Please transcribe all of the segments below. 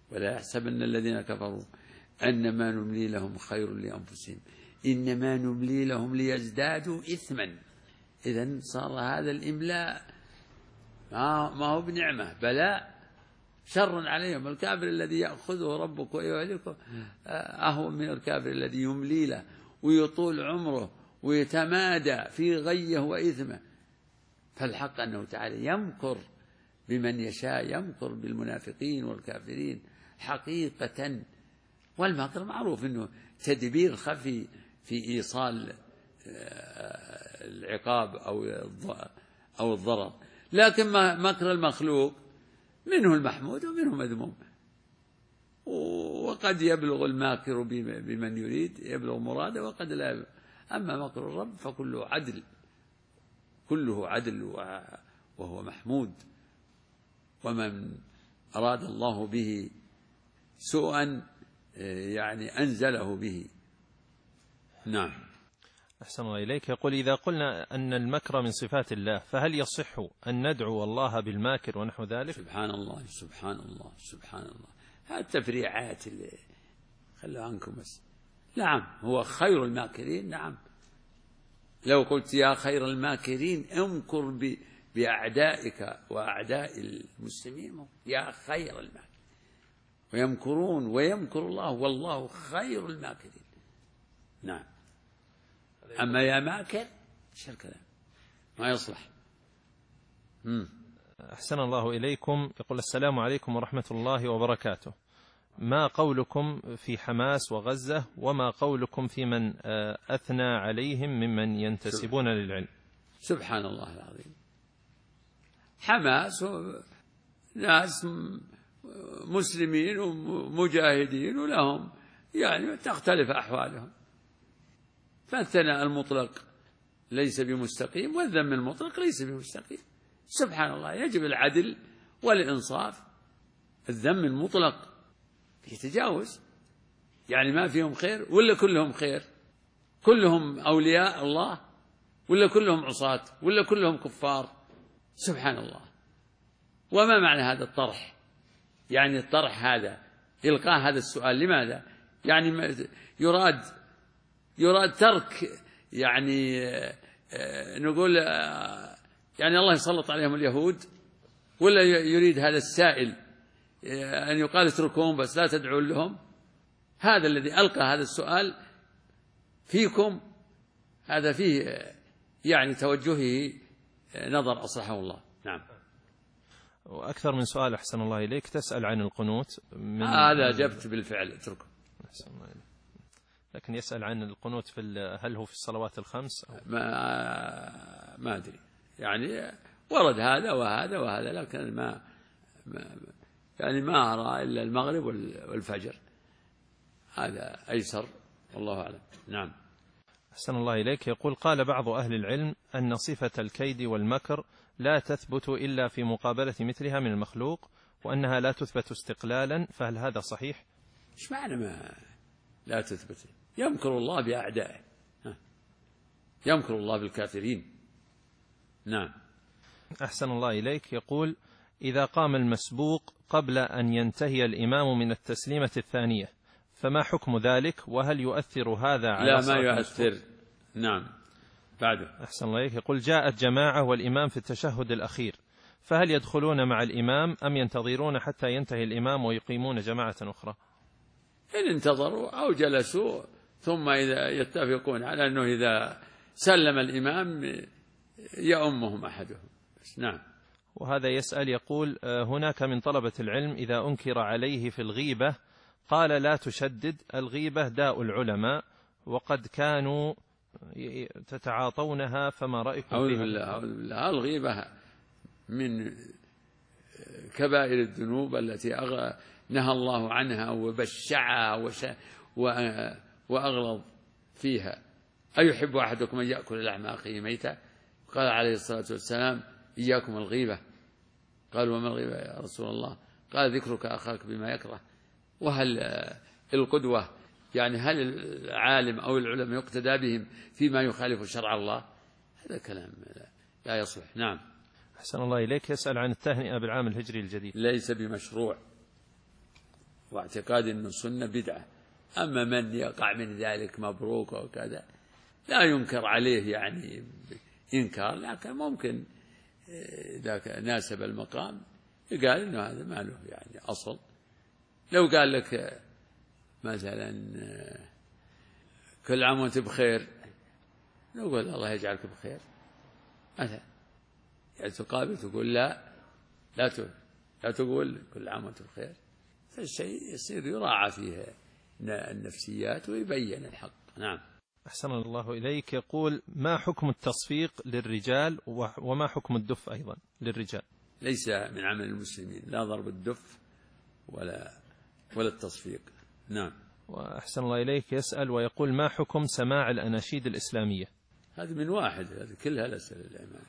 ولا يحسبن الذين كفروا أنما نملي لهم خير لأنفسهم إنما نملي لهم ليزدادوا إثما. إذن صار هذا الإملاء ما هو بنعمة بلاء، شر عليهم. الكافر الذي يأخذه ربك ويهلكه أهون من الكافر الذي يملي له ويطول عمره ويتمادى في غيه وإثمه. فالحق أنه تعالى يمكر بمن يشاء، يمكر بالمنافقين والكافرين حقيقة. والمكر معروف أنه تدبير خفي في إيصال العقاب أو الضرر، لكن مكر المخلوق منه المحمود ومنه مذموم، وقد يبلغ الماكر بمن يريد يبلغ مراده وقد لا يبلغ. أما مكر الرب فكله عدل، كله عدل وهو محمود. ومن أراد الله به سوءا يعني أنزله به. نعم. أحسن الله إليك. يقول: إذا قلنا أن المكر من صفات الله فهل يصح أن ندعو الله بالماكر ونحو ذلك؟ سبحان الله سبحان الله سبحان الله. هذه التفريعات اللي خلوا عنكم بس. نعم هو خير الماكرين. نعم لو قلت يا خير الماكرين امكر بأعدائك وأعداء المسلمين، يا خير الماكرين. ويمكرون ويمكر الله والله خير الماكرين. نعم. أما يا ماكر ايش الكلام ما يصلح. أحسن الله إليكم. يقول: السلام عليكم ورحمة الله وبركاته. ما قولكم في حماس وغزة، وما قولكم في من أثنى عليهم ممن ينتسبون للعلم؟ سبحان الله العظيم. حماس ناس مسلمين ومجاهدين ولهم يعني تختلف أحوالهم، فالثناء المطلق ليس بمستقيم والذم المطلق ليس بمستقيم. سبحان الله. يجب العدل والإنصاف. الذم المطلق يتجاوز، يعني ما فيهم خير ولا كلهم خير، كلهم أولياء الله ولا كلهم عصاة ولا كلهم كفار. سبحان الله. وما معنى هذا الطرح؟ يعني الطرح هذا إلقاء هذا السؤال لماذا؟ يعني يراد ترك يعني نقول يعني الله يسلط عليهم اليهود، ولا يريد هذا السائل أن يقال اتركوهم بس لا تدعون لهم؟ هذا الذي ألقى هذا السؤال فيكم هذا فيه يعني توجهه نظر أصلحه الله. نعم. وأكثر من سؤال أحسن الله إليك. تسأل عن القنوت هذا أجبت بالفعل اتركه. أحسن الله إليك. لكن يسأل عن القنوت هل هو في الصلوات الخمس أو؟ ما أدري يعني ورد هذا وهذا وهذا، لكن يعني ما أرى إلا المغرب والفجر، هذا أيسر والله أعلم. نعم. أحسن الله إليك. يقول: قال بعض أهل العلم أن صفة الكيد والمكر لا تثبت إلا في مقابلة مثلها من المخلوق، وأنها لا تثبت استقلالا، فهل هذا صحيح؟ إيش معنى ما لا تثبت؟ يمكر الله بأعدائه، يمكر الله بالكافرين. نعم. أحسن الله إليك. يقول: إذا قام المسبوق قبل أن ينتهي الإمام من التسليمة الثانية فما حكم ذلك، وهل يؤثر هذا على لا ما يؤثر. نعم. بعده. أحسن الله إليك. يقول: جاءت جماعة والإمام في التشهد الأخير، فهل يدخلون مع الإمام أم ينتظرون حتى ينتهي الإمام ويقيمون جماعة أخرى؟ إن انتظروا أو جلسوا ثم إذا يتفقون على أنه إذا سلم الإمام يؤمهم أحدهم. نعم. وهذا يسأل يقول: هناك من طلبة العلم إذا أنكر عليه في الغيبة قال: لا تشدد، الغيبة داء العلماء وقد كانوا تتعاطونها، فما رأيكم فيها؟ أعوذ بالله. الغيبة من كبائر الذنوب التي نهى الله عنها وبشعها وأغلظ فيها. أيحب أحدكم أن يأكل لحم أخيه ميتا؟ قال عليه الصلاة والسلام: إياكم الغيبة. قالوا: وما الغيبة يا رسول الله؟ قال: ذكرك أخاك بما يكره. وهل القدوة يعني هل العالم أو العلماء يقتدى بهم فيما يخالف شرع الله؟ هذا كلام لا يصلح. نعم. أحسن الله إليك. يسأل عن التهنئة بالعام الهجري الجديد. ليس بمشروع واعتقاد أن السنة بدعة. أما من يقع من ذلك مبروك وكذا لا ينكر عليه يعني إنكار، لكن ممكن إذا ناسب المقام يقال إنه هذا ما له يعني أصل. لو قال لك مثلا كل عام وأنت بخير، نقول الله يجعلك بخير مثلا، يعني تقابل تقول لا تقول كل عام وأنت بخير. فالشيء يصير يراعى فيه النفسيات ويبين الحق. نعم. أحسن الله إليك. يقول: ما حكم التصفيق للرجال وما حكم الدف أيضا للرجال؟ ليس من عمل المسلمين لا ضرب الدف ولا التصفيق. نعم. وأحسن الله إليك يسأل ويقول: ما حكم سماع الأناشيد الإسلامية؟ هذه من واحد، هذه كلها الأسئلة الإيمان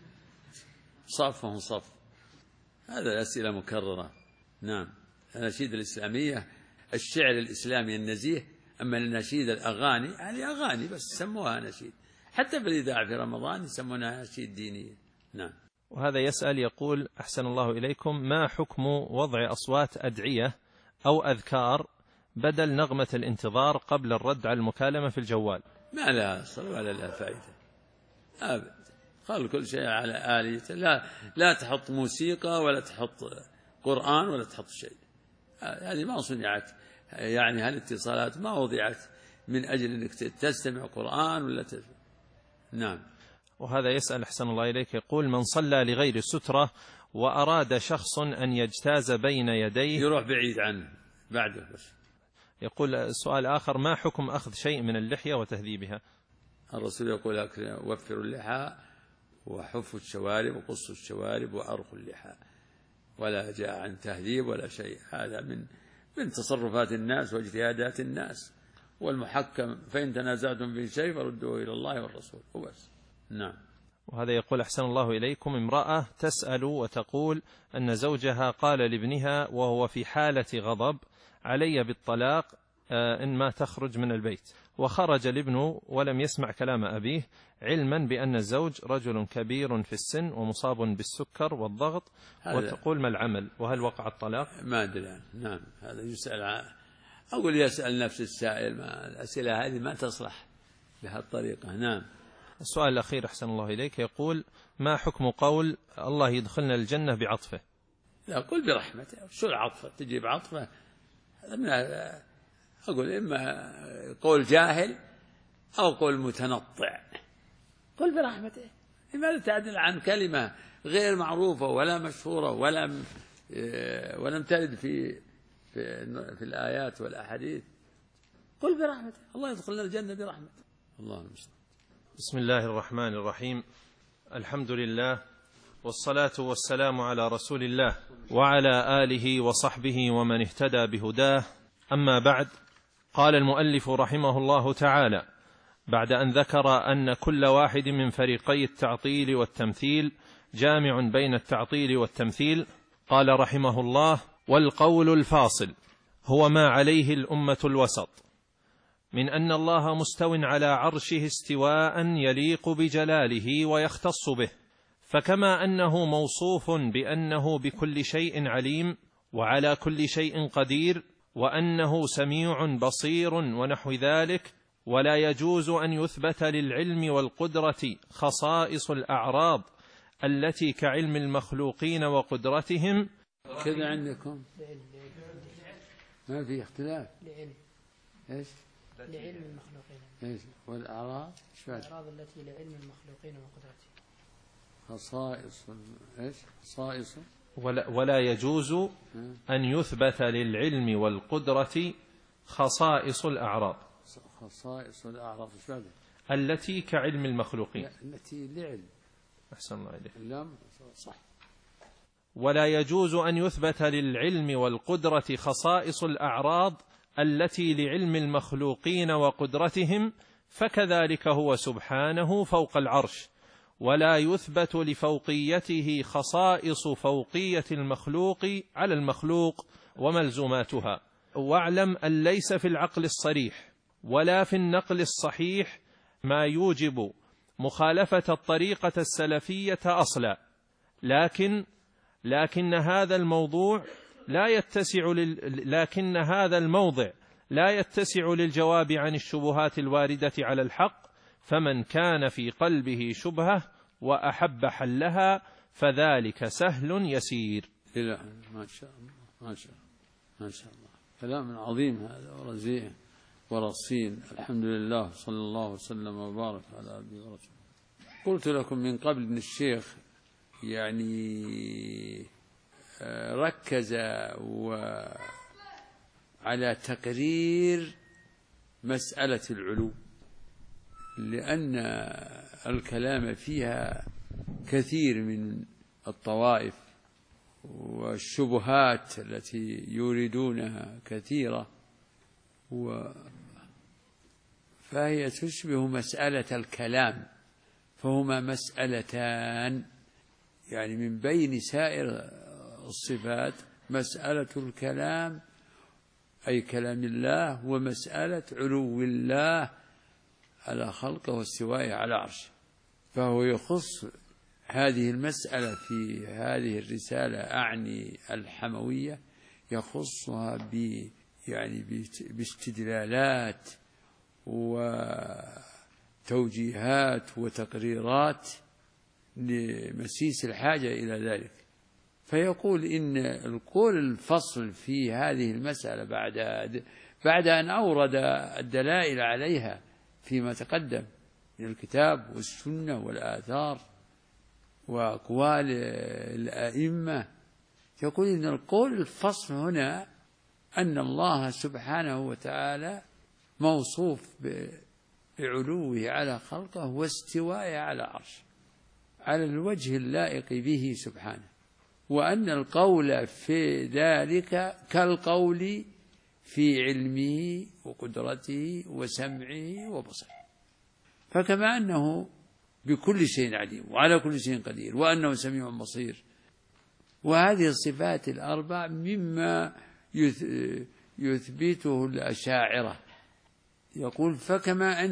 صفهم صف، هذا أسئلة مكررة. نعم. الأناشيد الإسلامية الشعر الإسلامي النزيه، أما النشيد الأغاني يعني أغاني بس سموها نشيد، حتى في الإذاعة في رمضان يسمونها نشيد دينية. نعم. وهذا يسأل يقول: أحسن الله إليكم، ما حكم وضع أصوات أدعية أو أذكار بدل نغمة الانتظار قبل الرد على المكالمة في الجوال؟ ما لها أصل ولا لها فائدة أبدا. خل كل شيء على آليته، لا تحط موسيقى ولا تحط قرآن ولا تحط شيء. هذه ما صنعت، يعني هالاتصالات ما وضعت من أجل أنك تستمع قرآن ولا نعم. وهذا يسأل أحسن الله إليك يقول: من صلى لغير سترة وأراد شخص أن يجتاز بين يديه يروح بعيد عنه بعده بس. يقول سؤال آخر: ما حكم أخذ شيء من اللحية وتهذيبها؟ الرسول يقول: وفروا اللحى وحفوا الشوارب وقصوا الشوارب وأرخوا اللحى، ولا جاء عن تهذيب ولا شيء. هذا من تصرفات الناس واجتهادات الناس، والمحكم فإن تنازعتم في شيء فردوه إلى الله والرسول وبس. نعم. وهذا يقول: أحسن الله إليكم، امرأة تسأل وتقول أن زوجها قال لابنها وهو في حالة غضب: علي بالطلاق إن ما تخرج من البيت. وخرج الابن ولم يسمع كلام أبيه، علما بأن الزوج رجل كبير في السن ومصاب بالسكر والضغط، وتقول: ما العمل وهل وقع الطلاق؟ ما أدري. نعم. هذا يسأل أقول يسأل نفس السائل، ما الأسئلة هذه ما تصلح بهالطريقة. نعم. السؤال الأخير أحسن الله إليك يقول: ما حكم قول الله يدخلنا الجنة بعطفه؟ لا، قل برحمته. شو العطفة؟ تجيب عطفة؟ أقول إما قول جاهل أو قول متنطع. قل برحمته. لماذا تعدل عن كلمة غير معروفة ولا مشهورة ولم ترد في الآيات والأحاديث؟ قل برحمته. الله يدخلنا الجنة برحمته. الله المستعان. بسم الله الرحمن الرحيم. الحمد لله والصلاة والسلام على رسول الله وعلى آله وصحبه ومن اهتدى بهداه. أما بعد، قال المؤلف رحمه الله تعالى بعد أن ذكر أن كل واحد من فريقي التعطيل والتمثيل جامع بين التعطيل والتمثيل، قال رحمه الله: والقول الفاصل هو ما عليه الأمة الوسط من أن الله مستو على عرشه استواء يليق بجلاله ويختص به، فكما أنه موصوف بأنه بكل شيء عليم وعلى كل شيء قدير وأنه سميع بصير ونحو ذلك، ولا يجوز أن يثبت للعلم والقدرة خصائص الأعراض التي كعلم المخلوقين وقدرتهم. كذا عندكم ما في اختلاف؟ إيش؟ لعلم المخلوقين. إيش؟ والأعراض؟ الأعراض التي لعلم المخلوقين وقدرتهم. خصائص. إيش؟ خصائص. ولا يجوز أن يثبت للعلم والقدرة خصائص الأعراض. خصائص الأعراض التي كعلم المخلوقين. التي لعلم. أحسن الله إليك. اللام صح. ولا يجوز أن يثبت للعلم والقدرة خصائص الأعراض التي لعلم المخلوقين وقدرتهم، فكذلك هو سبحانه فوق العرش، ولا يثبت لفوقيته خصائص فوقية المخلوق على المخلوق وملزوماتها. واعلم أن ليس في العقل الصريح ولا في النقل الصحيح ما يوجب مخالفة الطريقة السلفية أصلا، لكن هذا الموضوع لكن هذا الموضع لا يتسع للجواب عن الشبهات الواردة على الحق، فمن كان في قلبه شبهة وأحب حلها فذلك سهل يسير. ما شاء الله ما شاء الله ما شاء الله، كلام عظيم هذا ورزين ورصين. الحمد لله، صلى الله وسلم وبارك على عبده ورسوله. قلت لكم من قبل أن الشيخ يعني ركز على تقرير مسألة العلو، لأن الكلام فيها كثير من الطوائف والشبهات التي يريدونها كثيرة، فهي تشبه مسألة الكلام، فهما مسألتان يعني من بين سائر الصفات، مسألة الكلام أي كلام الله، ومسألة علو الله على خلقه واستوائه على عرشه. فهو يخص هذه المسألة في هذه الرسالة، أعني الحموية، يخصها باستدلالات وتوجيهات وتقريرات لمسيس الحاجة إلى ذلك. فيقول إن القول الفصل في هذه المسألة بعد أن أورد الدلائل عليها فيما تقدم من الكتاب والسنة والآثار وأقوال الأئمة، يقول إن القول الفصل هنا أن الله سبحانه وتعالى موصوف بعلوه على خلقه واستوائه على عرشه على الوجه اللائق به سبحانه، وأن القول في ذلك كالقول في علمه وقدرته وسمعه وبصره. فكما أنه بكل شيء عليم وعلى كل شيء قدير وأنه سميع بصير، وهذه الصفات الأربع مما يثبته الأشاعرة. يقول فكما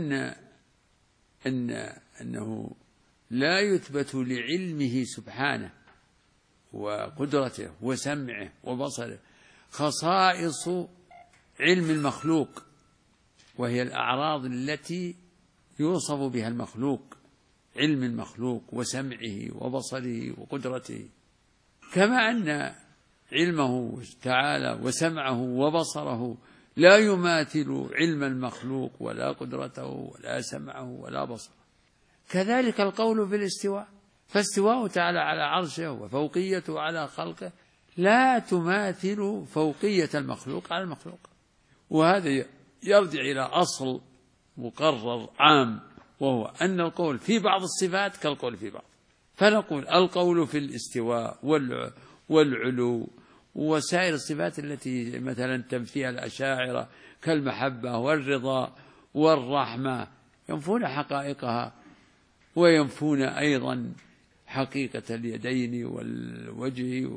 أنه لا يثبت لعلمه سبحانه وقدرته وسمعه وبصره خصائص علم المخلوق، وهي الأعراض التي يوصف بها المخلوق، علم المخلوق وسمعه وبصره وقدرته، كما أن علمه تعالى وسمعه وبصره لا يماثل علم المخلوق ولا قدرته ولا سمعه ولا بصره. كذلك القول في الاستواء، فاستواءه تعالى على عرشه وفوقيته على خلقه لا تماثل فوقية المخلوق على المخلوق. وهذا يرجع إلى أصل مقرر عام، وهو أن القول في بعض الصفات كالقول في بعض. فنقول القول في الاستواء والعلو وسائر الصفات التي مثلا تنفيها الأشاعرة كالمحبة والرضا والرحمة ينفون حقائقها، وينفون أيضا حقيقة اليدين والوجه،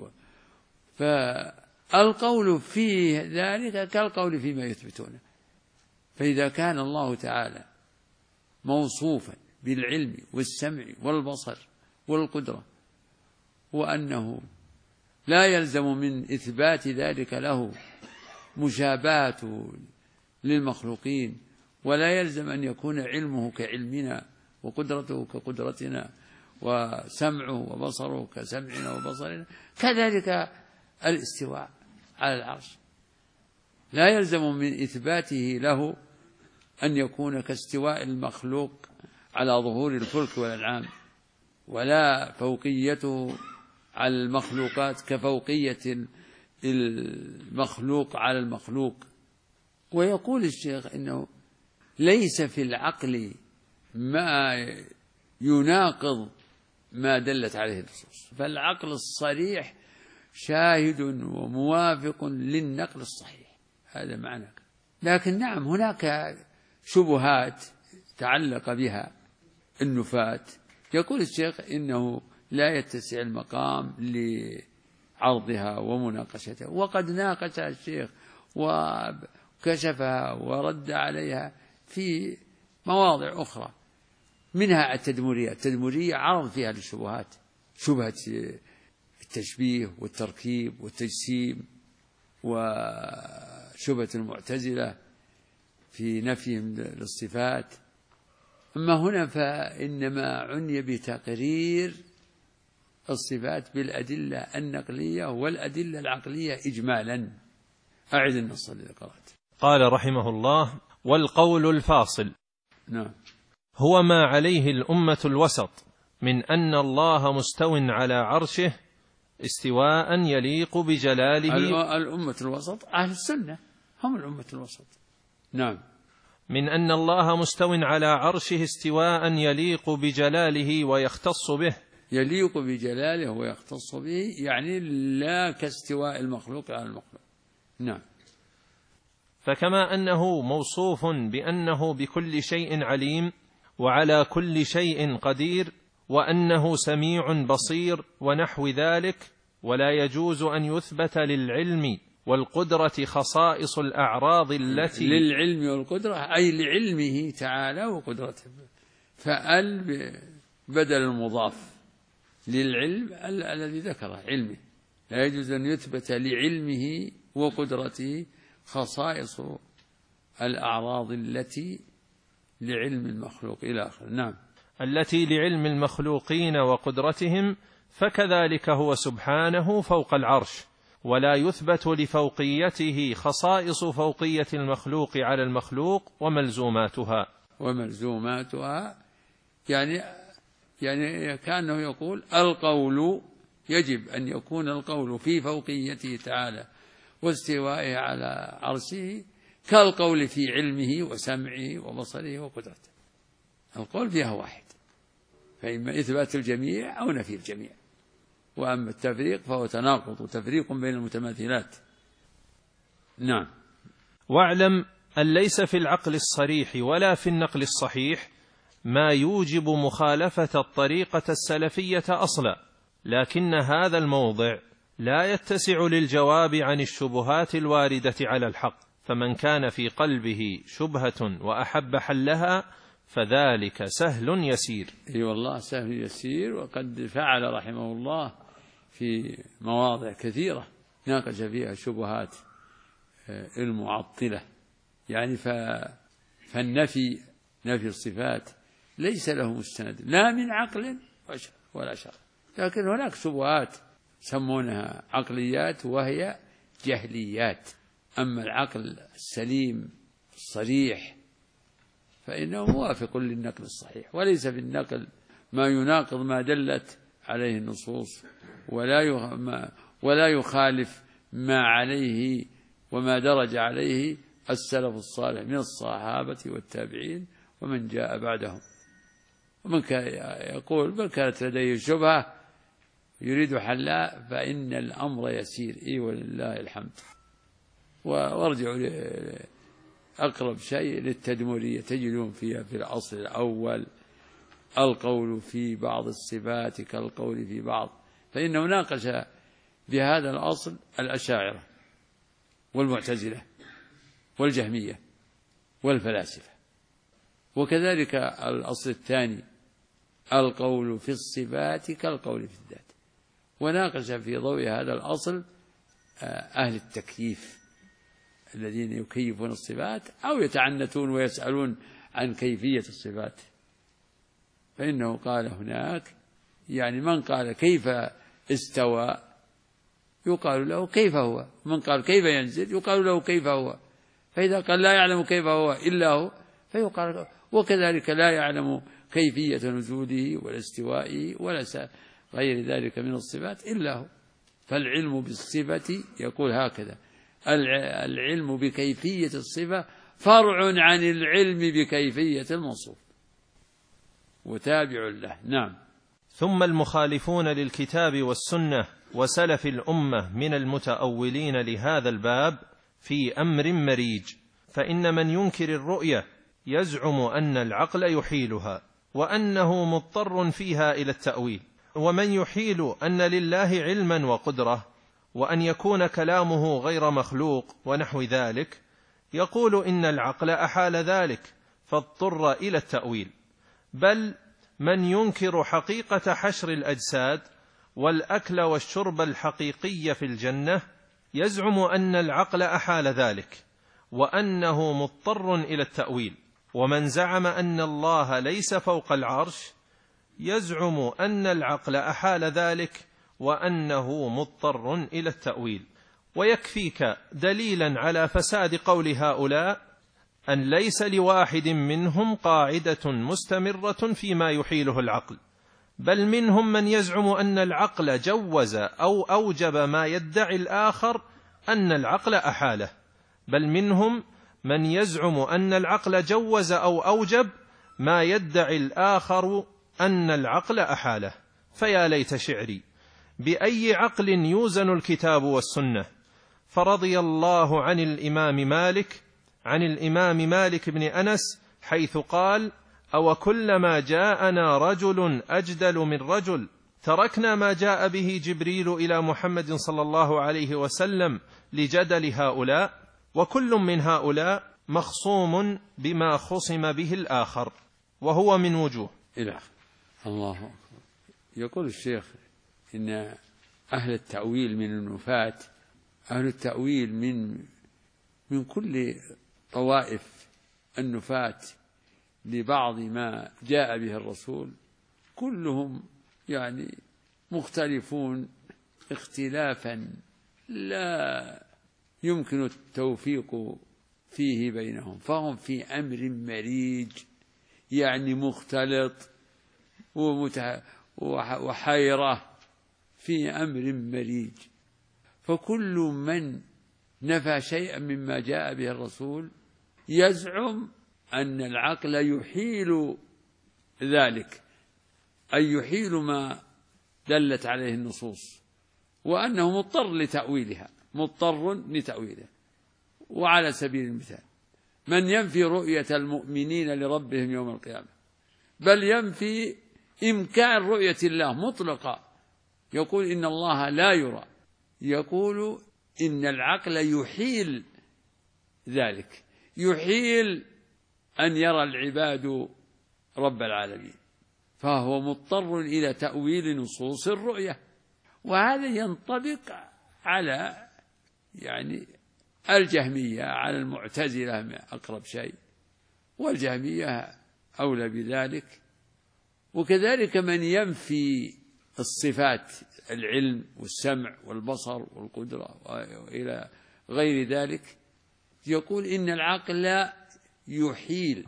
فالقول في ذلك كالقول فيما يثبتونه. فإذا كان الله تعالى موصوفا بالعلم والسمع والبصر والقدرة، وأنه لا يلزم من إثبات ذلك له مشابهة للمخلوقين، ولا يلزم أن يكون علمه كعلمنا وقدرته كقدرتنا وسمعه وبصره كسمعنا وبصرنا، كذلك الاستواء على العرش لا يلزم من إثباته له أن يكون كاستواء المخلوق على ظهور الفلك والأنعام، ولا فوقيته على المخلوقات كفوقية المخلوق على المخلوق. ويقول الشيخ إنه ليس في العقل ما يناقض ما دلت عليه النصوص، فالعقل الصريح شاهد وموافق للنقل الصحيح، هذا معنى. لكن نعم هناك شبهات تعلق بها النفاة. يقول الشيخ إنه لا يتسع المقام لعرضها ومناقشتها، وقد ناقشها الشيخ وكشفها ورد عليها في مواضع أخرى، منها التدمرية عرض فيها للشبهات، شبهة التشبيه والتركيب والتجسيم وشبهة المعتزلة في نفيهم للصفات. أما هنا فإنما عني بتقرير الصفات بالأدلة النقلية والأدلة العقلية إجمالا. أعد النص الذي قرأت. قال رحمه الله: والقول الفاصل نعم هو ما عليه الأمة الوسط من أن الله مستو على عرشه استواء يليق بجلاله. الأمة الوسط أهل السنة هم الأمة الوسط. نعم. من أن الله مستو على عرشه استواء يليق بجلاله ويختص به. يليق بجلاله ويختص به يعني لا كاستواء المخلوق على المخلوق. نعم. فكما أنه موصوف بأنه بكل شيء عليم وعلى كل شيء قدير وأنه سميع بصير ونحو ذلك، ولا يجوز أن يثبت للعلم والقدرة خصائص الأعراض التي للعلم والقدرة أي لعلمه تعالى وقدرته، فأل بدل المضاف للعلم الذي ذكره علمه، لا يجوز أن يثبت لعلمه وقدرته خصائص الأعراض التي لعلم المخلوق إلى آخره. نعم. التي لعلم المخلوقين وقدرتهم، فكذلك هو سبحانه فوق العرش، ولا يثبت لفوقيته خصائص فوقية المخلوق على المخلوق وملزوماتها يعني كأنه يقول القول يجب أن يكون القول في فوقيته تعالى واستوائه على عرشه كالقول في علمه وسمعه وبصره وقدرته. القول فيها واحد، فإما إثبات الجميع أو نفي الجميع، وأما التفريق فهو تناقض وتفريق بين المتماثلات. نعم. واعلم أن ليس في العقل الصريح ولا في النقل الصحيح ما يوجب مخالفة الطريقة السلفية أصلا، لكن هذا الموضع لا يتسع للجواب عن الشبهات الواردة على الحق، فمن كان في قلبه شبهة وأحب حلها فذلك سهل يسير. أي والله سهل يسير، وقد فعل رحمه الله في مواضع كثيرة ناقش فيها شبهات المعطلة، يعني فالنفي نفي الصفات ليس له مستند لا من عقل ولا شرع، لكن هناك شبهات يسمونها عقليات وهي جهليات. أما العقل السليم الصريح فإنه موافق للنقل الصحيح، وليس في النقل ما يناقض ما دلت عليه النصوص، ولا يخالف ما عليه وما درج عليه السلف الصالح من الصحابة والتابعين ومن جاء بعدهم. ومن يقول بل كانت لديه شبهة يريد حلها فإن الأمر يسير. ولله الحمد. وارجعوا أقرب شيء للتدمرية تجدون فيها في الأصل الأول القول في بعض الصفات كالقول في بعض، فإنه ناقش بهذا الأصل الأشاعرة والمعتزلة والجهمية والفلاسفة. وكذلك الأصل الثاني القول في الصفات كالقول في الذات، وناقش في ضوء هذا الأصل أهل التكييف الذين يكيفون الصفات أو يتعنتون ويسألون عن كيفية الصفات. فإنه قال هناك يعني من قال كيف استوى يقال له كيف هو، من قال كيف ينزل يقال له كيف هو، فإذا قال لا يعلم كيف هو إلا هو فيقال، وكذلك لا يعلم كيفية نزوله ولا استوائه ولا غير ذلك من الصفات إلا هو. فالعلم بالصفة يقول هكذا: العلم بكيفية الصفة فرع عن العلم بكيفية الموصوف وتابع له. نعم. ثم المخالفون للكتاب والسنة وسلف الأمة من المتأولين لهذا الباب في أمر مريج، فإن من ينكر الرؤية يزعم أن العقل يحيلها وأنه مضطر فيها إلى التأويل، ومن يحيل أن لله علما وقدرة وأن يكون كلامه غير مخلوق ونحو ذلك يقول إن العقل أحال ذلك فاضطر إلى التأويل. بل من ينكر حقيقة حشر الأجساد والأكل والشرب الحقيقي في الجنة يزعم أن العقل أحال ذلك وأنه مضطر إلى التأويل. ومن زعم أن الله ليس فوق العرش يزعم أن العقل أحال ذلك وأنه مضطر إلى التأويل. ويكفيك دليلا على فساد قول هؤلاء أن ليس لواحد منهم قاعدة مستمرة فيما يحيله العقل، بل منهم من يزعم أن العقل جوز أو أوجب ما يدعي الآخر أن العقل أحاله، بل منهم من يزعم أن العقل جوز أو أوجب ما يدعي الآخر أن العقل أحاله. فيا ليت شعري بأي عقل يوزن الكتاب والسنة. فرضي الله عن الإمام مالك بن أنس حيث قال: أو كلما جاءنا رجل أجدل من رجل تركنا ما جاء به جبريل إلى محمد صلى الله عليه وسلم لجدل هؤلاء، وكل من هؤلاء مخصوم بما خصم به الآخر، وهو من وجوه. الله أكبر. يقول الشيخ إن أهل التأويل من النفاة، أهل التأويل من كل طوائف النفاة لبعض ما جاء به الرسول، كلهم يعني مختلفون اختلافا لا يمكن التوفيق فيه بينهم، فهم في أمر مريج، يعني مختلط وحيرة في أمر مريج. فكل من نفى شيئا مما جاء به الرسول يزعم أن العقل يحيل ذلك، أي يحيل ما دلت عليه النصوص، وأنه مضطر لتأويلها. وعلى سبيل المثال من ينفي رؤية المؤمنين لربهم يوم القيامة، بل ينفي إمكان رؤية الله مطلقا، يقول إن الله لا يرى، يقول إن العقل يحيل ذلك، يحيل أن يرى العباد رب العالمين، فهو مضطر إلى تأويل نصوص الرؤية. وهذا ينطبق على يعني الجهمية، على المعتزلة أقرب شيء، والجهمية أولى بذلك. وكذلك من ينفي الصفات، العلم والسمع والبصر والقدرة وإلى غير ذلك، يقول إن العقل يحيل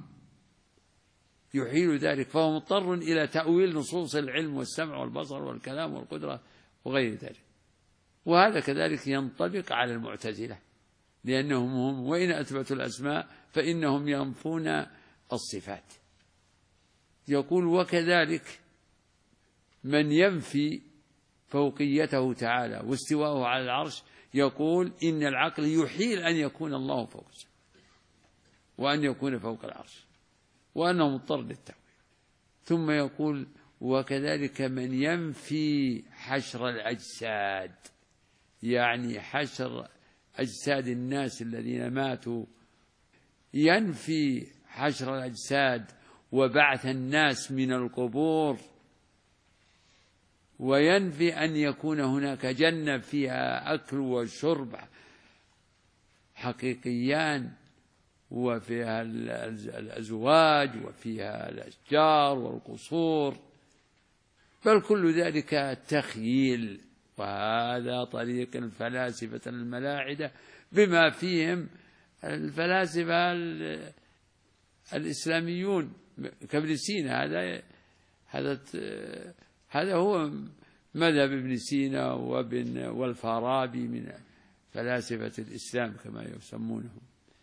ذلك، فهو مضطر إلى تأويل نصوص العلم والسمع والبصر والكلام والقدرة وغير ذلك. وهذا كذلك ينطبق على المعتزلة، لأنهم هم وإن أثبتوا الأسماء فإنهم ينفون الصفات. يقول وكذلك من ينفي فوقيته تعالى واستواءه على العرش، يقول إن العقل يحيل أن يكون الله فوق السماء وأن يكون فوق العرش، وأنه مضطر للتأويل. ثم يقول وكذلك من ينفي حشر الأجساد، يعني حشر أجساد الناس الذين ماتوا، ينفي حشر الأجساد وبعث الناس من القبور، وينفي أن يكون هناك جنة فيها أكل وشرب حقيقيان، وفيها الأزواج وفيها الأشجار والقصور، بل كل ذلك تخييل. وهذا طريق الفلاسفة الملاحدة بما فيهم الفلاسفة الإسلاميون كابن سينا. هذا هو مذهب ابن سينا والفارابي من فلاسفة الإسلام كما يسمونهم،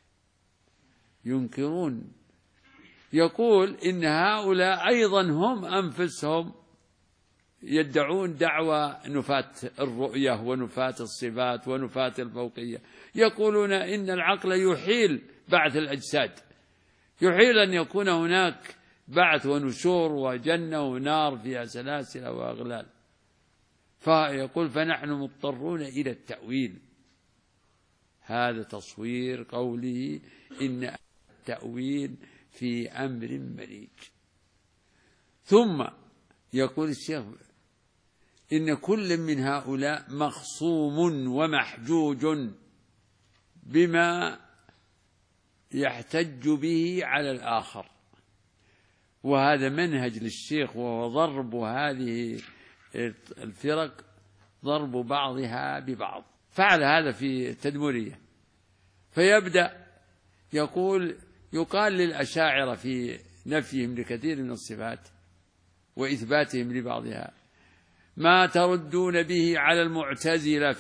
ينكرون. يقول إن هؤلاء أيضا هم أنفسهم يدعون دعوى نفاة الرؤية ونفاة الصفات ونفاة الفوقية، يقولون إن العقل يحيل بعث الأجساد، يحيل أن يكون هناك بعث ونشور وجنة ونار فيها سلاسل وأغلال. فيقول فنحن مضطرون إلى التأويل. هذا تصوير قوله إن التأويل في أمر مريج. ثم يقول الشيخ إن كل من هؤلاء مخصوم ومحجوج بما يحتج به على الآخر، وهذا منهج للشيخ، وهو ضرب هذه الفرق ضرب بعضها ببعض. فعل هذا في التدمرية، فيبدأ يقال للأشاعرة في نفيهم لكثير من الصفات وإثباتهم لبعضها: ما تردون به على المعتزلة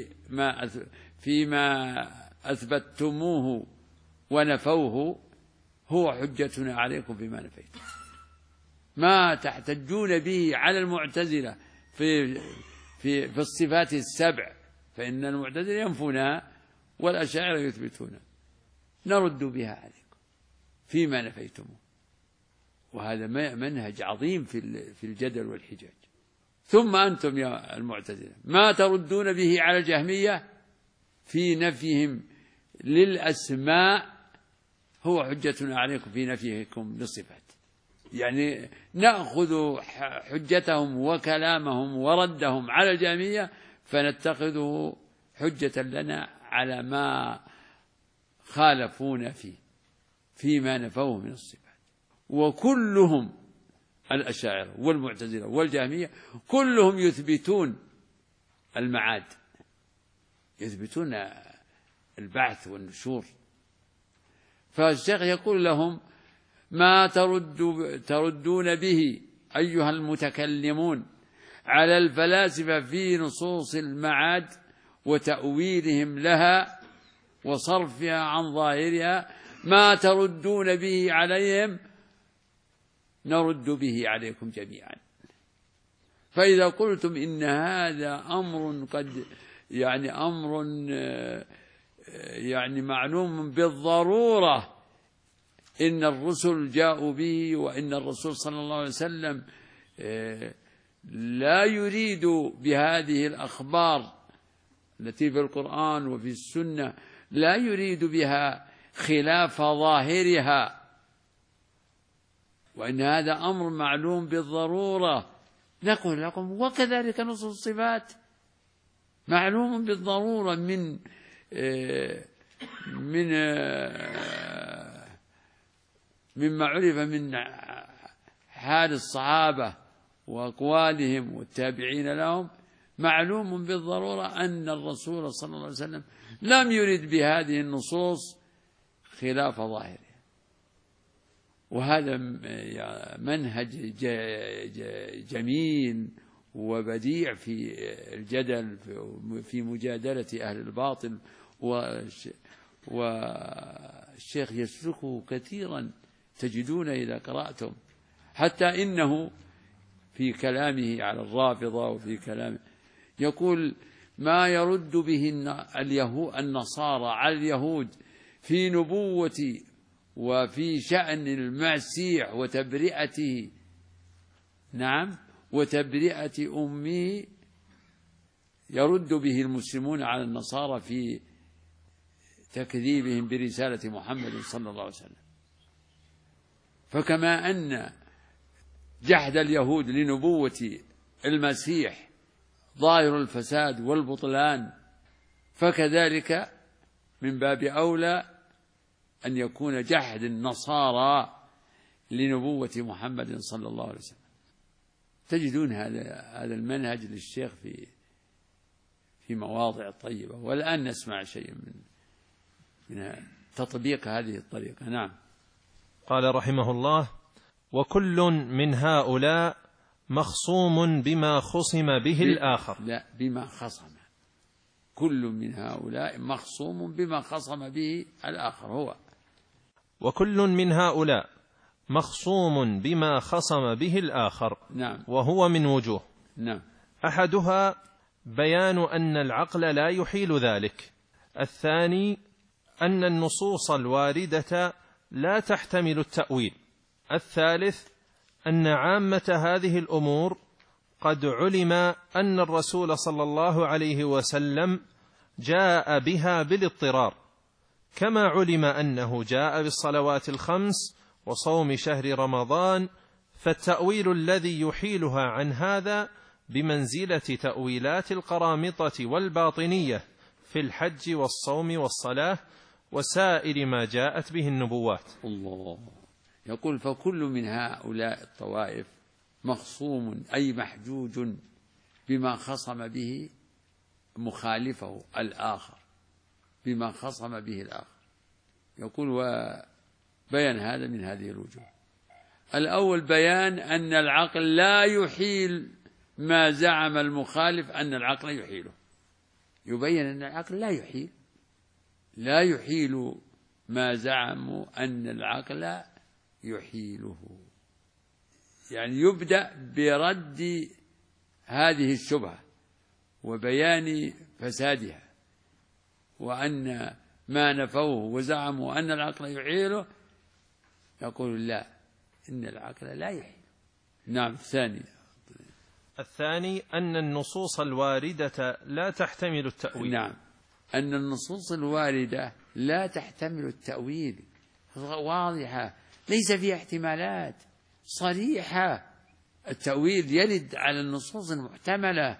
فيما أثبتتموه ونفوه هو حجتنا عليكم فيما نفيتم. ما تحتجون به على المعتزلة في الصفات السبع، فإن المعتزلة ينفونها والأشاعرة يثبتونها، نرد بها عليكم فيما نفيتموه. وهذا منهج عظيم في الجدل والحجاج. ثم أنتم يا المعتزلة ما تردون به على الجهمية في نفيهم للأسماء هو حجتنا عليكم في نفيكم للصفات. يعني نأخذ حجتهم وكلامهم وردهم على الجهمية فنتخذه حجة لنا على ما خالفون فيما نفوه من الصفات. وكلهم الأشاعرة والمعتزلة والجهمية كلهم يثبتون المعاد، يثبتون البعث والنشور. فالشيخ يقول لهم: ما تردون به أيها المتكلمون على الفلاسفة في نصوص المعاد وتأويلهم لها وصرفها عن ظاهرها، ما تردون به عليهم نرد به عليكم جميعا. فإذا قلتم إن هذا أمر أمر معلوم بالضرورة، إن الرسل جاءوا به، وإن الرسول صلى الله عليه وسلم لا يريد بهذه الأخبار التي في القرآن وفي السنة، لا يريد بها خلاف ظاهرها، وإن هذا أمر معلوم بالضرورة، نقول لكم: وكذلك نصوص الصفات معلوم بالضرورة مما عرف من حال الصحابة وأقوالهم والتابعين لهم، معلوم بالضرورة أن الرسول صلى الله عليه وسلم لم يرد بهذه النصوص خلاف ظاهره. وهذا منهج جميل وبديع في الجدل في مجادلة أهل الباطل، والشيخ يسلكه كثيرا، تجدون إذا قرأتم، حتى إنه في كلامه على الرافضة وفي كلامه يقول: ما يرد به النصارى على اليهود في نبوة وفي شأن المسيح وتبرئته، نعم، وتبرئة أمه، يرد به المسلمون على النصارى في تكذيبهم برسالة محمد صلى الله عليه وسلم. فكما أن جحد اليهود لنبوة المسيح ظاهر الفساد والبطلان، فكذلك من باب أولى أن يكون جحد النصارى لنبوة محمد صلى الله عليه وسلم. تجدون هذا المنهج للشيخ في مواضع طيبة. والآن نسمع شيء من تطبيق هذه الطريقة. نعم. قال رحمه الله: وكل من هؤلاء مخصوم بما خصم به الآخر. لا، بما خصم. كل من هؤلاء مخصوم بما خصم به الآخر. هو وكل من هؤلاء مخصوم بما خصم به الآخر. نعم. وهو من وجوه. نعم. أحدها بيان أن العقل لا يحيل ذلك. الثاني أن النصوص الواردة لا تحتمل التأويل. الثالث أن عامة هذه الأمور قد علم أن الرسول صلى الله عليه وسلم جاء بها بالاضطرار، كما علم أنه جاء بالصلوات الخمس وصوم شهر رمضان، فالتأويل الذي يحيلها عن هذا بمنزلة تأويلات القرامطة والباطنية في الحج والصوم والصلاة وسائر ما جاءت به النبوات. الله. يقول فكل من هؤلاء الطوائف مخصوم أي محجوج بما خصم به مخالفه الآخر، بما خصم به الآخر. يقول وبيان هذا من هذه الوجوه. الأول بيان أن العقل لا يحيل ما زعم المخالف أن العقل يحيله، يبين أن العقل لا يحيل ما زعموا أن العقل يحيله. يعني يبدأ برد هذه الشبهة وبيان فسادها، وأن ما نفوه وزعموا أن العقل يحيله يقول لا، إن العقل لا يحيل. نعم. الثاني أن النصوص الواردة لا تحتمل التأويل. نعم، أن النصوص الواردة لا تحتمل التأويل، واضحة ليس فيها احتمالات، صريحة. التأويل يرد على النصوص المحتملة،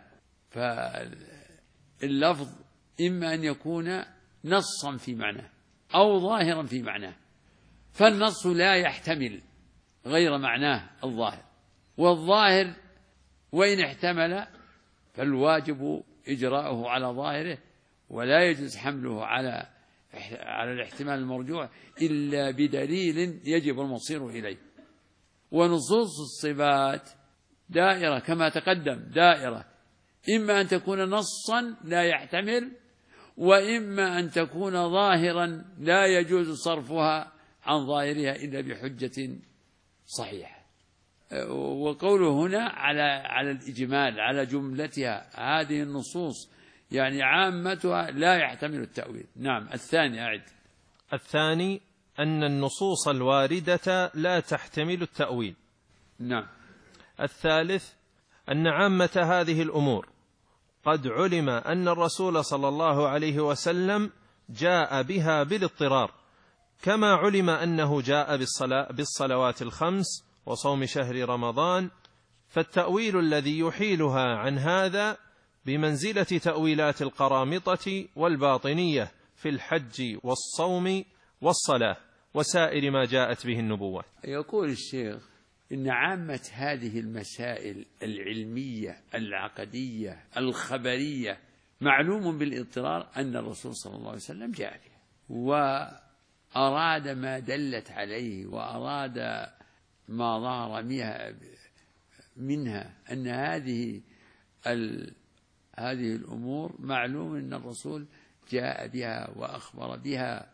فاللفظ إما أن يكون نصا في معناه أو ظاهرا في معناه، فالنص لا يحتمل غير معناه الظاهر، والظاهر وإن احتمل فالواجب إجراؤه على ظاهره، ولا يجوز حمله على الاحتمال المرجوح إلا بدليل يجب المصير إليه. ونصوص الصفات دائرة كما تقدم، دائرة إما أن تكون نصا لا يحتمل، وإما أن تكون ظاهرا لا يجوز صرفها عن ظاهرها إلا بحجة صحيحة. وقوله هنا على الإجمال، على جملتها، هذه النصوص يعني عامتها لا يحتمل التأويل. نعم. الثاني أن النصوص الواردة لا تحتمل التأويل. نعم. الثالث أن عامة هذه الأمور قد علم أن الرسول صلى الله عليه وسلم جاء بها بالاضطرار، كما علم أنه جاء بالصلوات الخمس وصوم شهر رمضان، فالتأويل الذي يحيلها عن هذا بمنزلة تأويلات القرامطة والباطنية في الحج والصوم والصلاة وسائر ما جاءت به النبوات. يقول الشيخ إن عامة هذه المسائل العلمية العقدية الخبرية معلوم بالاضطرار أن الرسول صلى الله عليه وسلم جاء بها وأراد ما دلت عليه، وأراد ما ظهر منها أن هذه الأمور معلوم أن الرسول جاء بها وأخبر بها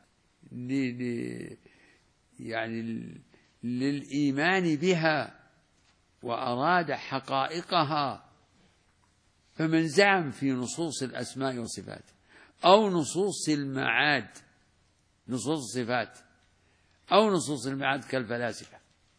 يعني للإيمان بها، وأراد حقائقها. فمن زعم في نصوص الأسماء والصفات أو نصوص المعاد، نصوص الصفات أو نصوص المعاد كالفلاسفة،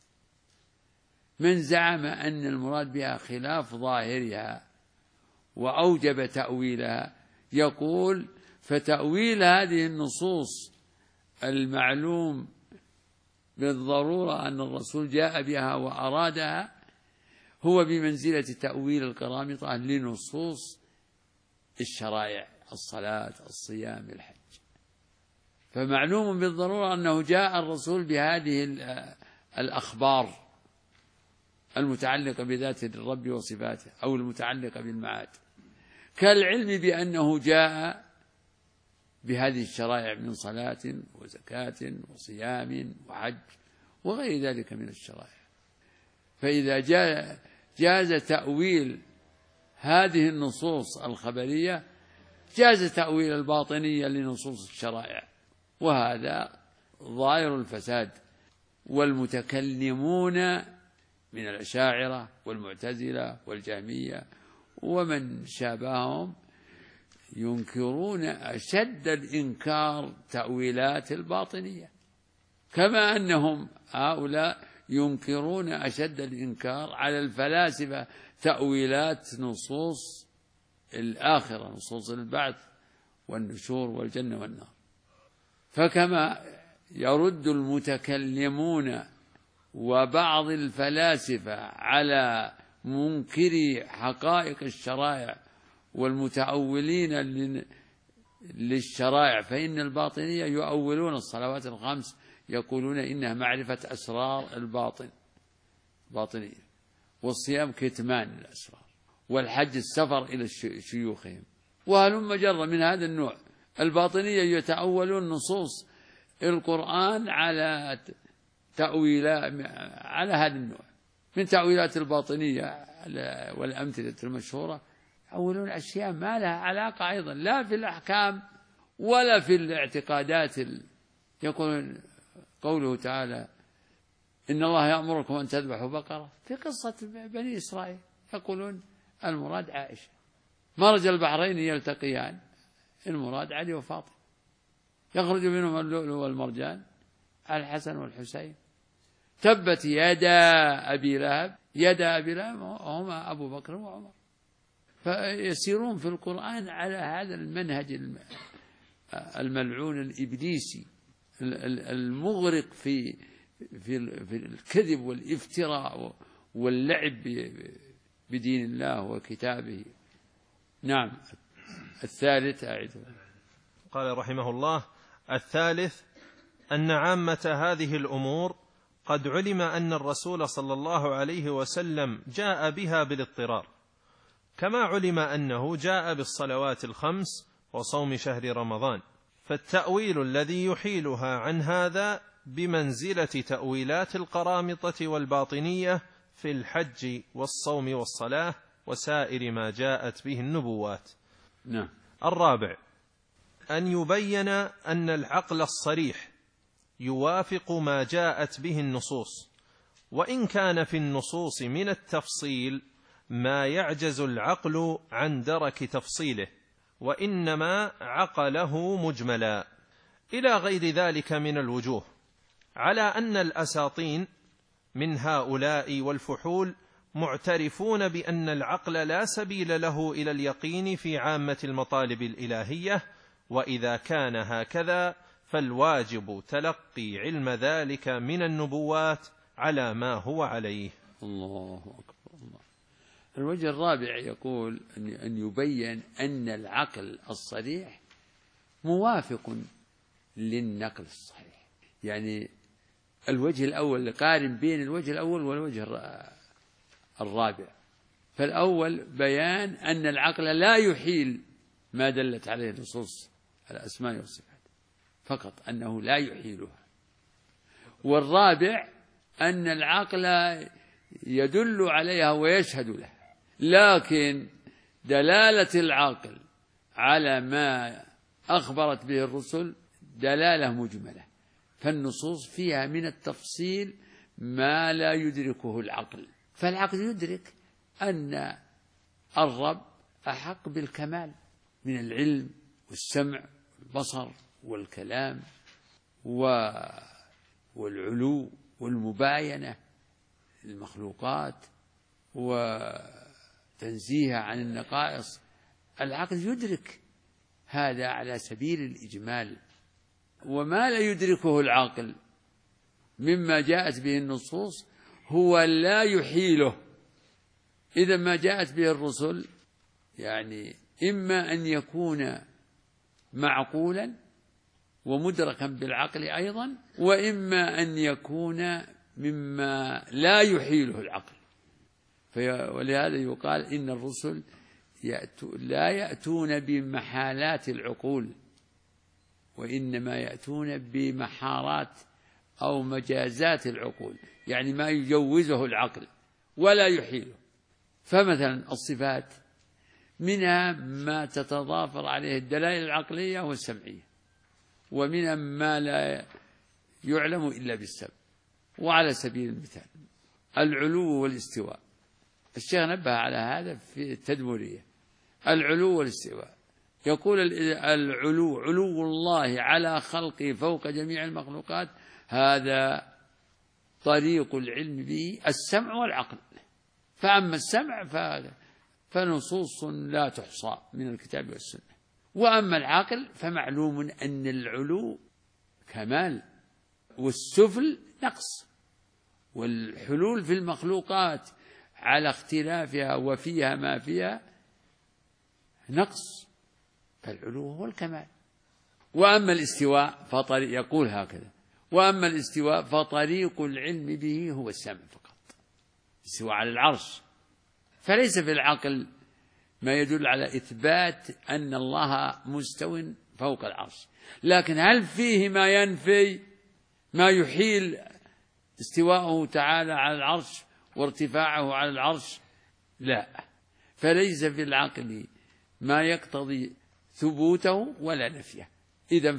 من زعم أن المراد بها خلاف ظاهرها وأوجب تأويلها، يقول فتأويل هذه النصوص المعلوم بالضرورة أن الرسول جاء بها وأرادها هو بمنزلة تأويل القرامطة لنصوص الشرائع، الصلاة، الصيام، الحج. فمعلوم بالضرورة أنه جاء الرسول بهذه الأخبار المتعلقة بذات الرب وصفاته أو المتعلقة بالمعاد، كالعلم بأنه جاء بهذه الشرائع من صلاة وزكاة وصيام وحج وغير ذلك من الشرائع. فإذا جاز تأويل هذه النصوص الخبرية جاز تأويل الباطنية لنصوص الشرائع، وهذا ظاهر الفساد. والمتكلمون من الأشاعرة والمعتزلة والجهمية ومن شابههم ينكرون أشد الإنكار تأويلات الباطنية، كما أنهم هؤلاء ينكرون أشد الإنكار على الفلاسفة تأويلات نصوص الآخرة، نصوص البعث والنشور والجنة والنار. فكما يرد المتكلمون وبعض الفلاسفة على منكري حقائق الشرائع والمتأولين للشرائع، فإن الباطنية يؤولون الصلوات الخمس، يقولون إنها معرفة أسرار باطنية، والصيام كتمان الأسرار، والحج السفر إلى شيوخهم، وهلم جر من هذا النوع. الباطنية يتأولون نصوص القرآن على تأويلات على هذا النوع من تأويلات الباطنية والأمثلة المشهورة، يأولون أشياء ما لها علاقة أيضا لا في الأحكام ولا في الاعتقادات. يقولون قوله تعالى إن الله يأمركم أن تذبحوا بقرة في قصة بني إسرائيل، يقولون المراد عائشة، مرج البحرين يلتقيان، المراد علي وفاطمة، يخرج منهم اللؤلؤ والمرجان، الحسن والحسين، تبت يدا أبي لهب، يدا أبي لهب هما أبو بكر وعمر. فيسيرون في القرآن على هذا المنهج الملعون الإبليسي المغرق في الكذب والافتراء واللعب بدين الله وكتابه. نعم. الثالث أعده. قال رحمه الله: الثالث أن عامة هذه الأمور قد علم أن الرسول صلى الله عليه وسلم جاء بها بالاضطرار، كما علم أنه جاء بالصلوات الخمس وصوم شهر رمضان، فالتأويل الذي يحيلها عن هذا بمنزلة تأويلات القرامطة والباطنية في الحج والصوم والصلاة وسائر ما جاءت به النبوات. نعم. الرابع أن يبين أن العقل الصريح يوافق ما جاءت به النصوص، وإن كان في النصوص من التفصيل ما يعجز العقل عن درك تفصيله، وإنما عقله مجملا، إلى غير ذلك من الوجوه، على أن الأساطين من هؤلاء والفحول معترفون بأن العقل لا سبيل له إلى اليقين في عامة المطالب الإلهية، وإذا كان هكذا فالواجب تلقي علم ذلك من النبوات على ما هو عليه. الله أكبر. الله. الوجه الرابع يقول أن يبين أن العقل الصريح موافق للنقل الصحيح. يعني الوجه الأول قارن بين الوجه الأول والوجه الرابع. فالأول بيان أن العقل لا يحيل ما دلت عليه نصوص الأسماء والصفات، فقط أنه لا يحيلها. والرابع أن العقل يدل عليها ويشهد لها، لكن دلالة العقل على ما أخبرت به الرسل دلالة مجملة، فالنصوص فيها من التفصيل ما لا يدركه العقل. فالعقل يدرك أن الرب أحق بالكمال من العلم والسمع والبصر والكلام والعلو والمباينة للمخلوقات وتنزيهها عن النقائص. العقل يدرك هذا على سبيل الإجمال، وما لا يدركه العقل مما جاءت به النصوص هو لا يحيله. إذا ما جاءت به الرسل يعني إما أن يكون معقولا ومدركا بالعقل أيضا، وإما أن يكون مما لا يحيله العقل. ولهذا يقال إن الرسل لا يأتون بمحالات العقول، وإنما يأتون بمحارات أو مجازات العقول، يعني ما يجوزه العقل ولا يحيله. فمثلا الصفات منها ما تتضافر عليه الدلائل العقلية والسمعية، ومنها ما لا يعلم إلا بالسمع. وعلى سبيل المثال العلو والاستواء، الشيخ نبه على هذا في التدمرية. العلو والاستواء يقول العلو علو الله على خلقه فوق جميع المخلوقات، هذا طريق العلم به السمع والعقل. فأما السمع فنصوص لا تحصى من الكتاب والسنة، وأما العقل فمعلوم أن العلو كمال والسفل نقص، والحلول في المخلوقات على اختلافها وفيها ما فيها نقص، فالعلو هو الكمال. وأما الاستواء يقول هكذا: وأما الاستواء فطريق العلم به هو السمع فقط. استواء على العرش، فليس في العقل ما يدل على إثبات أن الله مستو فوق العرش، لكن هل فيه ما ينفي ما يحيل استواءه تعالى على العرش وارتفاعه على العرش؟ لا، فليس في العقل ما يقتضي ثبوته ولا نفيه. إذن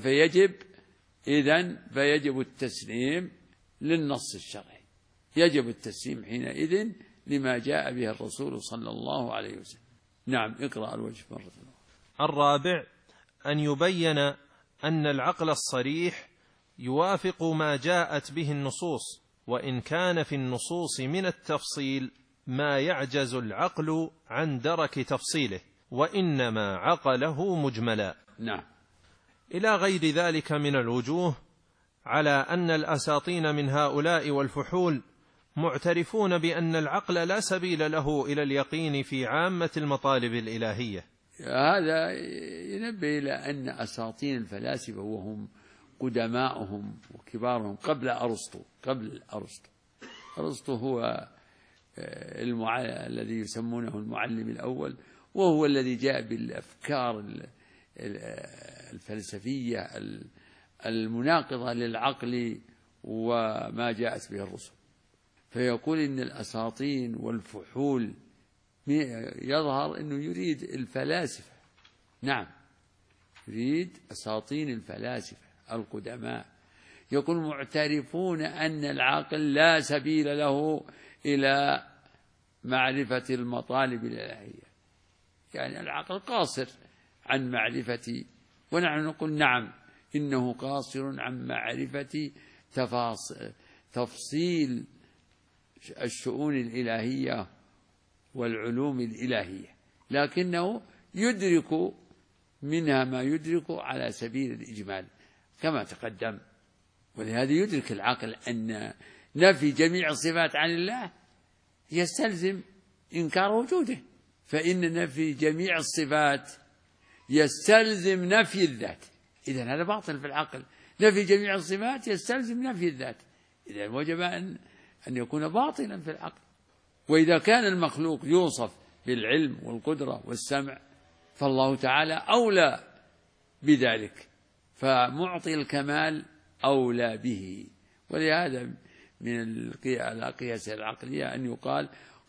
فيجب التسليم للنص الشرعي، يجب التسليم حينئذ لما جاء به الرسول صلى الله عليه وسلم. نعم، اقرأ الوجه مرة أخرى. الرابع أن يبين أن العقل الصريح يوافق ما جاءت به النصوص، وإن كان في النصوص من التفصيل ما يعجز العقل عن درك تفصيله، وإنما عقله مجملا. نعم. إلى غير ذلك من الوجوه، على أن الأساطين من هؤلاء والفحول معترفون بأن العقل لا سبيل له إلى اليقين في عامة المطالب الإلهية. هذا ينبه إلى أن أساطين الفلاسفة وهم قدماؤهم وكبارهم قبل أرسطو أرسطو هو الذي يسمونه المعلم الأول، وهو الذي جاء بالأفكار الفلسفية المناقضة للعقل وما جاءت به الرسل. فيقول إن الأساطين والفحول يظهر أنه يريد الفلاسفة، نعم، يريد أساطين الفلاسفة القدماء، يقول معترفون أن العقل لا سبيل له إلى معرفة المطالب الإلهية، يعني العقل قاصر عن معرفة، ونحن نقول نعم إنه قاصر عن معرفة تفصيل الشؤون الإلهية والعلوم الإلهية، لكنه يدرك منها ما يدرك على سبيل الإجمال كما تقدم. ولهذا يدرك العقل أن نفي جميع الصفات عن الله يستلزم إنكار وجوده، فإن نفي جميع الصفات يستلزم نفي الذات، إذن هذا باطل في العقل. نفي جميع الصفات يستلزم نفي الذات، إذن وجب أن يكون باطلا في العقل. وإذا كان المخلوق يوصف بالعلم والقدرة والسمع فالله تعالى أولى بذلك، فمعطي الكمال أولى به. ولهذا من القياس العقلية أن يقال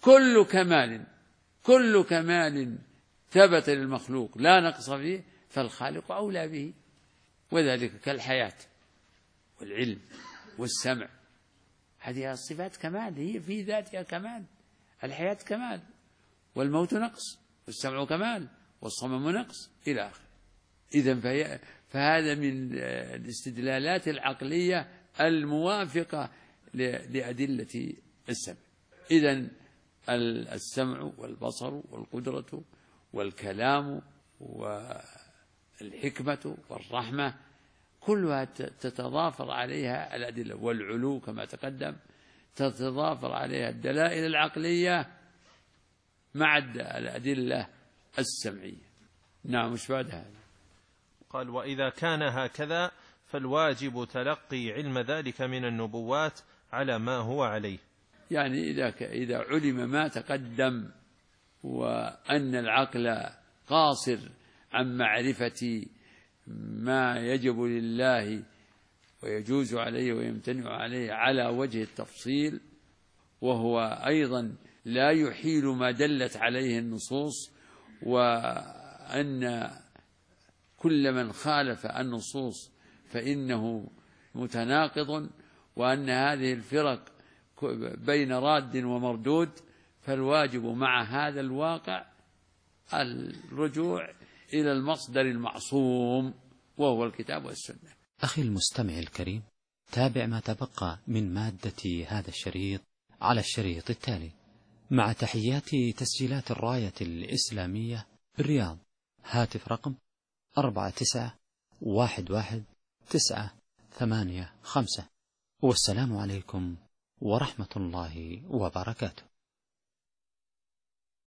كل كمال ثبت للمخلوق لا نقص فيه فالخالق أولى به، وذلك كالحياة والعلم والسمع، هذه الصفات كمال، هي في ذاتها كمال. الحياة كمال، والموت نقص، والسمع كمال، والصمم نقص، إلى آخره. إذن فهذا من الاستدلالات العقلية الموافقة لأدلة السمع. إذن السمع والبصر والقدرة والكلام والحكمة والرحمة كلها تتضافر عليها الأدلة، والعلو كما تقدم تتضافر عليها الدلائل العقلية مع الأدلة السمعية. نعم، مش بعد هذا؟ قال: وإذا كان هكذا فالواجب تلقي علم ذلك من النبوات على ما هو عليه. يعني إذا علم ما تقدم وأن العقل قاصر عن معرفة ما يجب لله ويجوز عليه ويمتنع عليه على وجه التفصيل، وهو أيضا لا يحيل ما دلت عليه النصوص، وأن كل من خالف النصوص فإنه متناقض، وأن هذه الفرق بين راد ومردود، فالواجب مع هذا الواقع الرجوع إلى المصدر المعصوم وهو الكتاب والسنة. أخي المستمع الكريم، تابع ما تبقى من مادة هذا الشريط على الشريط التالي، مع تحيات تسجيلات الراية الإسلامية بالرياض. هاتف رقم 49111985. والسلام عليكم ورحمة الله وبركاته.